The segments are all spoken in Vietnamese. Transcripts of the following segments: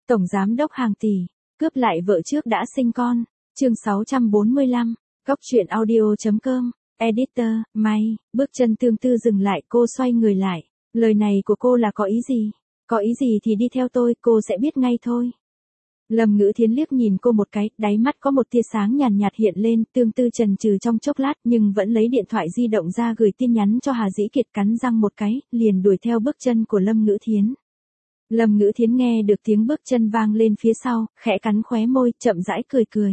Tổng giám đốc hàng tỷ, cướp lại vợ trước đã sinh con. Chương 645, Góc truyện audio.com, Editor, May, bước chân Tương Tư dừng lại, cô xoay người lại. Lời này của cô là có ý gì? Có ý gì thì đi theo tôi, cô sẽ biết ngay thôi. Lâm Ngữ Thiến liếc nhìn cô một cái, đáy mắt có một tia sáng nhàn nhạt hiện lên, Tương Tư chần chừ trong chốc lát nhưng vẫn lấy điện thoại di động ra gửi tin nhắn cho Hà Dĩ Kiệt, cắn răng một cái, liền đuổi theo bước chân của Lâm Ngữ Thiến. Lâm Ngữ Thiến nghe được tiếng bước chân vang lên phía sau, khẽ cắn khóe môi, chậm rãi cười cười.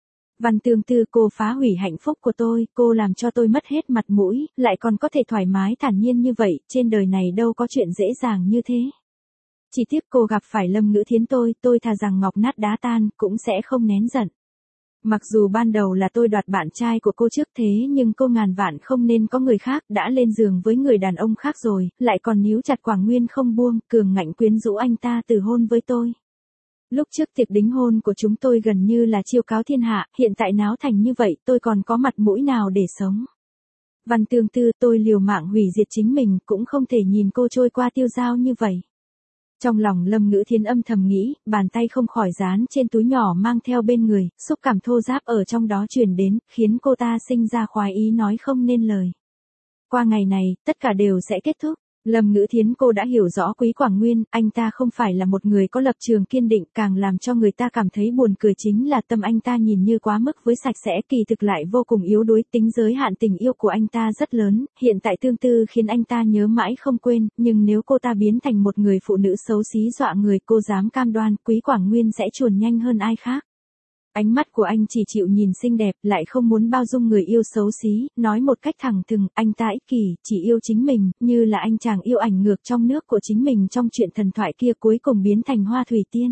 Văn Tương Tư, cô phá hủy hạnh phúc của tôi, cô làm cho tôi mất hết mặt mũi, lại còn có thể thoải mái thản nhiên như vậy, trên đời này đâu có chuyện dễ dàng như thế. Chỉ tiếc cô gặp phải Lâm Ngữ Thiến tôi thà rằng ngọc nát đá tan, cũng sẽ không nén giận. Mặc dù ban đầu là tôi đoạt bạn trai của cô trước thế nhưng cô ngàn vạn không nên có người khác, đã lên giường với người đàn ông khác rồi, lại còn níu chặt Quảng Nguyên không buông, cường ngạnh quyến rũ anh ta từ hôn với tôi. Lúc trước tiệc đính hôn của chúng tôi gần như là chiêu cáo thiên hạ, hiện tại náo thành như vậy, tôi còn có mặt mũi nào để sống. Văn Tương Tư, tôi liều mạng hủy diệt chính mình, cũng không thể nhìn cô trôi qua tiêu dao như vậy. Trong lòng Lâm Ngữ Thiến âm thầm nghĩ, bàn tay không khỏi dán trên túi nhỏ mang theo bên người, xúc cảm thô ráp ở trong đó truyền đến, khiến cô ta sinh ra khoái ý nói không nên lời. Qua ngày này, tất cả đều sẽ kết thúc. Lâm Ngữ Thiến, cô đã hiểu rõ Quý Quảng Nguyên, anh ta không phải là một người có lập trường kiên định, càng làm cho người ta cảm thấy buồn cười chính là tâm anh ta nhìn như quá mức với sạch sẽ, kỳ thực lại vô cùng yếu đuối, tính giới hạn tình yêu của anh ta rất lớn, hiện tại Tương Tư khiến anh ta nhớ mãi không quên, nhưng nếu cô ta biến thành một người phụ nữ xấu xí dọa người, cô dám cam đoan Quý Quảng Nguyên sẽ chuồn nhanh hơn ai khác. Ánh mắt của anh chỉ chịu nhìn xinh đẹp, lại không muốn bao dung người yêu xấu xí, nói một cách thẳng thừng, anh ta ích kỷ, chỉ yêu chính mình, như là anh chàng yêu ảnh ngược trong nước của chính mình trong chuyện thần thoại kia cuối cùng biến thành hoa thủy tiên.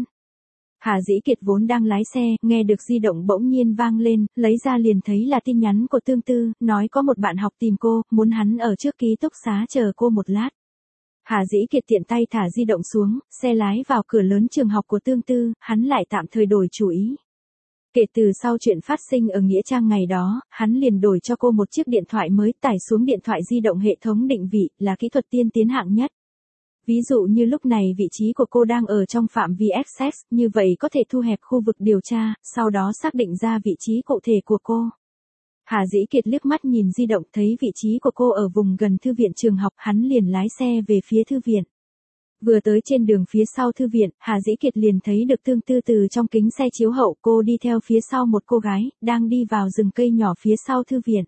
Hà Dĩ Kiệt vốn đang lái xe, nghe được di động bỗng nhiên vang lên, lấy ra liền thấy là tin nhắn của Tương Tư, nói có một bạn học tìm cô, muốn hắn ở trước ký túc xá chờ cô một lát. Hà Dĩ Kiệt tiện tay thả di động xuống, xe lái vào cửa lớn trường học của Tương Tư, hắn lại tạm thời đổi chủ ý. Kể từ sau chuyện phát sinh ở Nghĩa Trang ngày đó, hắn liền đổi cho cô một chiếc điện thoại mới, tải xuống điện thoại di động hệ thống định vị, là kỹ thuật tiên tiến hạng nhất. Ví dụ như lúc này vị trí của cô đang ở trong phạm vi access, như vậy có thể thu hẹp khu vực điều tra, sau đó xác định ra vị trí cụ thể của cô. Hà Dĩ Kiệt liếc mắt nhìn di động thấy vị trí của cô ở vùng gần thư viện trường học, hắn liền lái xe về phía thư viện. Vừa tới trên đường phía sau thư viện, Hà Dĩ Kiệt liền thấy được Tương Tư từ trong kính xe chiếu hậu, cô đi theo phía sau một cô gái, đang đi vào rừng cây nhỏ phía sau thư viện.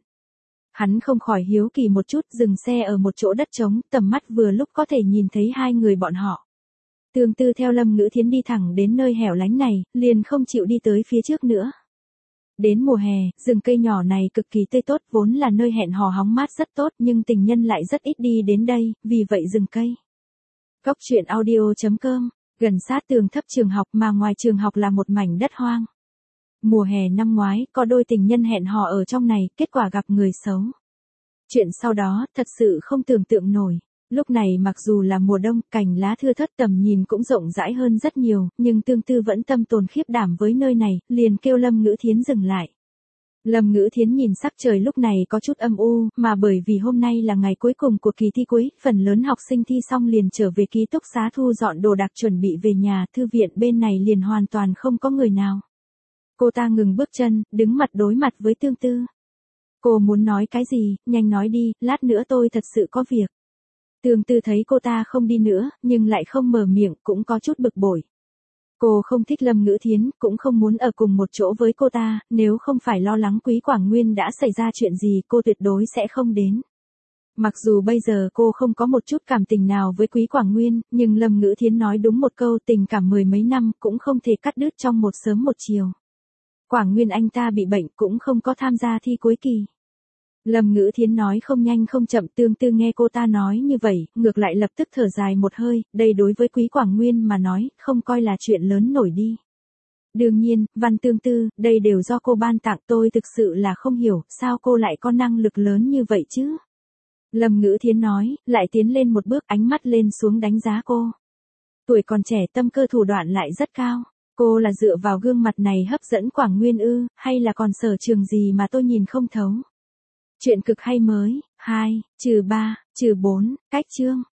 Hắn không khỏi hiếu kỳ một chút, dừng xe ở một chỗ đất trống, tầm mắt vừa lúc có thể nhìn thấy hai người bọn họ. Tương Tư theo Lâm Ngữ Thiến đi thẳng đến nơi hẻo lánh này, liền không chịu đi tới phía trước nữa. Đến mùa hè, rừng cây nhỏ này cực kỳ tươi tốt, vốn là nơi hẹn hò hóng mát rất tốt, nhưng tình nhân lại rất ít đi đến đây, vì vậy rừng cây. Góc truyện audio.com, gần sát tường thấp trường học mà ngoài trường học là một mảnh đất hoang. Mùa hè năm ngoái, có đôi tình nhân hẹn hò ở trong này, kết quả gặp người xấu. Chuyện sau đó, thật sự không tưởng tượng nổi. Lúc này mặc dù là mùa đông, cành lá thưa thớt, tầm nhìn cũng rộng rãi hơn rất nhiều, nhưng Tương Tư vẫn tâm tồn khiếp đảm với nơi này, liền kêu Lâm Ngữ Thiến dừng lại. Lâm Ngữ Thiến nhìn sắc trời lúc này có chút âm u, mà bởi vì hôm nay là ngày cuối cùng của kỳ thi cuối, phần lớn học sinh thi xong liền trở về ký túc xá thu dọn đồ đạc chuẩn bị về nhà, thư viện bên này liền hoàn toàn không có người nào. Cô ta ngừng bước chân, đứng mặt đối mặt với Tương Tư. Cô muốn nói cái gì, nhanh nói đi, lát nữa tôi thật sự có việc. Tương Tư thấy cô ta không đi nữa, nhưng lại không mở miệng, cũng có chút bực bội. Cô không thích Lâm Ngữ Thiến, cũng không muốn ở cùng một chỗ với cô ta, nếu không phải lo lắng Quý Quảng Nguyên đã xảy ra chuyện gì, cô tuyệt đối sẽ không đến. Mặc dù bây giờ cô không có một chút cảm tình nào với Quý Quảng Nguyên, nhưng Lâm Ngữ Thiến nói đúng một câu, tình cảm mười mấy năm cũng không thể cắt đứt trong một sớm một chiều. Quảng Nguyên anh ta bị bệnh cũng không có tham gia thi cuối kỳ. Lâm Ngữ Thiến nói không nhanh không chậm, Tương Tư nghe cô ta nói như vậy, ngược lại lập tức thở dài một hơi, đây đối với Quý Quảng Nguyên mà nói, không coi là chuyện lớn nổi đi. Đương nhiên, Văn Tương Tư, đây đều do cô ban tặng, tôi thực sự là không hiểu, sao cô lại có năng lực lớn như vậy chứ? Lâm Ngữ Thiến nói, lại tiến lên một bước, ánh mắt lên xuống đánh giá cô. Tuổi còn trẻ, tâm cơ thủ đoạn lại rất cao. Cô là dựa vào gương mặt này hấp dẫn Quảng Nguyên ư, hay là còn sở trường gì mà tôi nhìn không thấu? Chuyện cực hay mới, 2, -3, -4, cách chương.